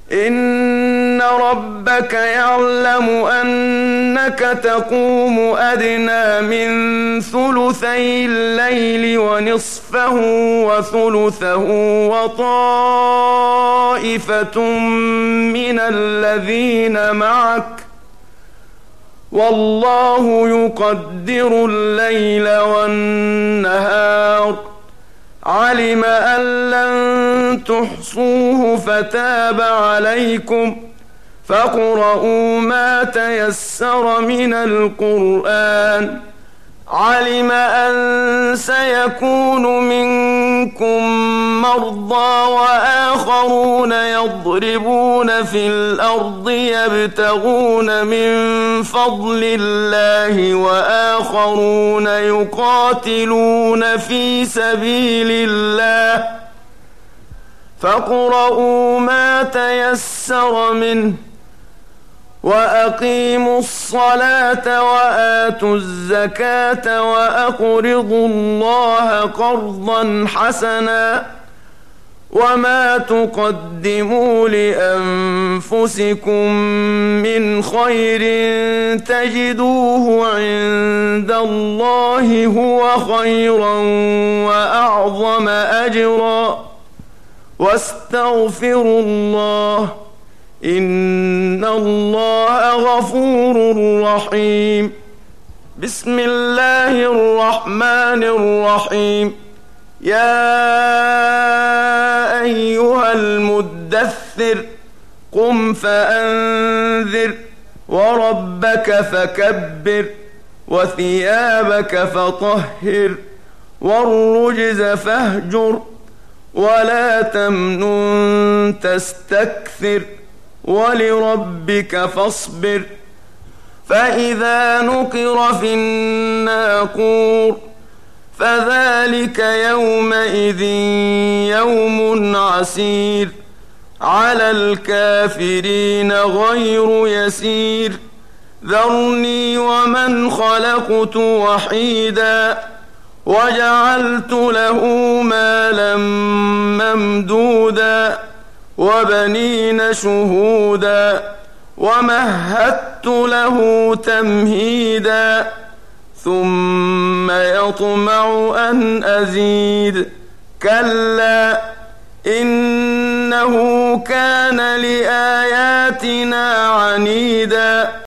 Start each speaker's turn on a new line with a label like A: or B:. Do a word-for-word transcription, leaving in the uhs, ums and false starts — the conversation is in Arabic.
A: إن ربك يعلم أنك تقوم أدنى من ثلثي الليل ونصفه وثلثه وطائفة من الذين معك والله يقدر الليل والنهار علم أن لن تحصوه فتاب عليكم فاقرؤوا ما تيسر من القرآن علم أن سيكون منكم مرضى وآخرون يضربون في الأرض يبتغون من فضل الله وآخرون يقاتلون في سبيل الله فاقرؤوا ما تيسر منه وأقيموا الصلاة وآتوا الزكاة وأقرضوا الله قرضا حسنا وما تقدموا لأنفسكم من خير تجدوه عند الله هو خيرا وأعظم أجرا واستغفروا الله إن الله غفور رحيم. بسم الله الرحمن الرحيم. يا أيها المدثر قم فأنذر وربك فكبر وثيابك فطهر والرجز فاهجر ولا تمنن تستكثر ولربك فاصبر فإذا نقر في الناقور فذلك يومئذ يوم عسير على الكافرين غير يسير ذرني ومن خلقت وحيدا وجعلت له مالا ممدودا وبنين شهودا ومهدت له تمهيدا ثم يطمع أن أزيد كلا إنه كان لآياتنا عنيدا